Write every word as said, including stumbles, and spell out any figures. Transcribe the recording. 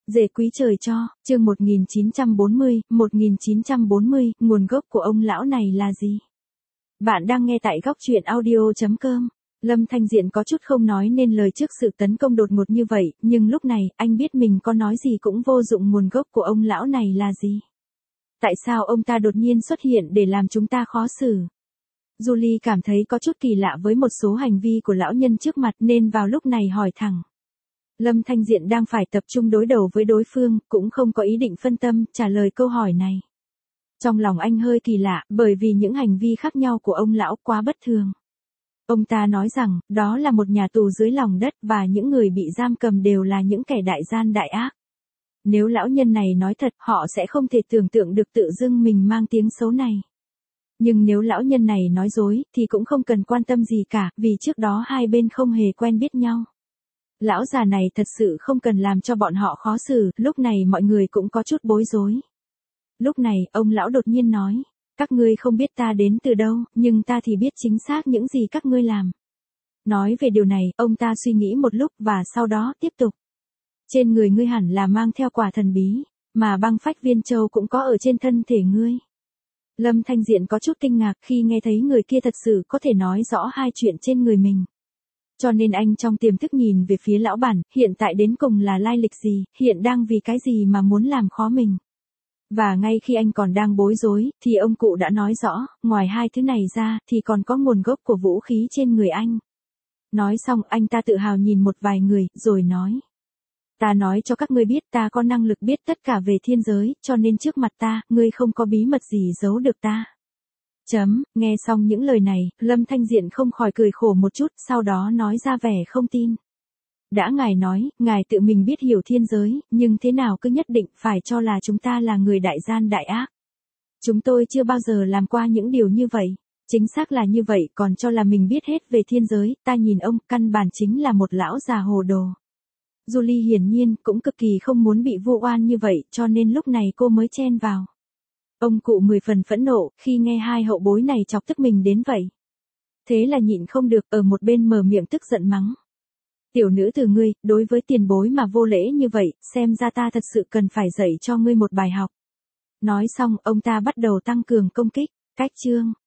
Dề quý trời cho, chương một nghìn chín trăm bốn mươi, một nghìn chín trăm bốn mươi, nguồn gốc của ông lão này là gì? Bạn đang nghe tại góc truyện audio chấm com. Lâm Thanh Diện có chút không nói nên lời trước sự tấn công đột ngột như vậy, nhưng lúc này, anh biết mình có nói gì cũng vô dụng. Nguồn gốc của ông lão này là gì? Tại sao ông ta đột nhiên xuất hiện để làm chúng ta khó xử? Julie cảm thấy có chút kỳ lạ với một số hành vi của lão nhân trước mặt nên vào lúc này hỏi thẳng. Lâm Thanh Diện đang phải tập trung đối đầu với đối phương, cũng không có ý định phân tâm, trả lời câu hỏi này. Trong lòng anh hơi kỳ lạ, bởi vì những hành vi khác nhau của ông lão quá bất thường. Ông ta nói rằng, đó là một nhà tù dưới lòng đất và những người bị giam cầm đều là những kẻ đại gian đại ác. Nếu lão nhân này nói thật, họ sẽ không thể tưởng tượng được tự dưng mình mang tiếng xấu này. Nhưng nếu lão nhân này nói dối, thì cũng không cần quan tâm gì cả, vì trước đó hai bên không hề quen biết nhau. Lão già này thật sự không cần làm cho bọn họ khó xử, lúc này mọi người cũng có chút bối rối. Lúc này, ông lão đột nhiên nói, các ngươi không biết ta đến từ đâu, nhưng ta thì biết chính xác những gì các ngươi làm. Nói về điều này, ông ta suy nghĩ một lúc và sau đó tiếp tục. Trên người ngươi hẳn là mang theo quả thần bí, mà băng phách viên châu cũng có ở trên thân thể ngươi. Lâm Thanh Diện có chút kinh ngạc khi nghe thấy người kia thật sự có thể nói rõ hai chuyện trên người mình. Cho nên anh trong tiềm thức nhìn về phía lão bản, hiện tại đến cùng là lai lịch gì, hiện đang vì cái gì mà muốn làm khó mình. Và ngay khi anh còn đang bối rối, thì ông cụ đã nói rõ, ngoài hai thứ này ra, thì còn có nguồn gốc của vũ khí trên người anh. Nói xong, anh ta tự hào nhìn một vài người, rồi nói. Ta nói cho các ngươi biết ta có năng lực biết tất cả về thiên giới, cho nên trước mặt ta, ngươi không có bí mật gì giấu được ta. Chấm, nghe xong những lời này, Lâm Thanh Diện không khỏi cười khổ một chút, sau đó nói ra vẻ không tin. Đã ngài nói, ngài tự mình biết hiểu thiên giới, nhưng thế nào cứ nhất định phải cho là chúng ta là người đại gian đại ác. Chúng tôi chưa bao giờ làm qua những điều như vậy. Chính xác là như vậy, còn cho là mình biết hết về thiên giới, ta nhìn ông, căn bản chính là một lão già hồ đồ. Julie hiển nhiên cũng cực kỳ không muốn bị vu oan như vậy, cho nên lúc này cô mới chen vào. Ông cụ mười phần phẫn nộ, khi nghe hai hậu bối này chọc tức mình đến vậy. Thế là nhịn không được, ở một bên mở miệng tức giận mắng. Tiểu nữ từ ngươi, đối với tiền bối mà vô lễ như vậy, xem ra ta thật sự cần phải dạy cho ngươi một bài học. Nói xong, ông ta bắt đầu tăng cường công kích. Cách chương,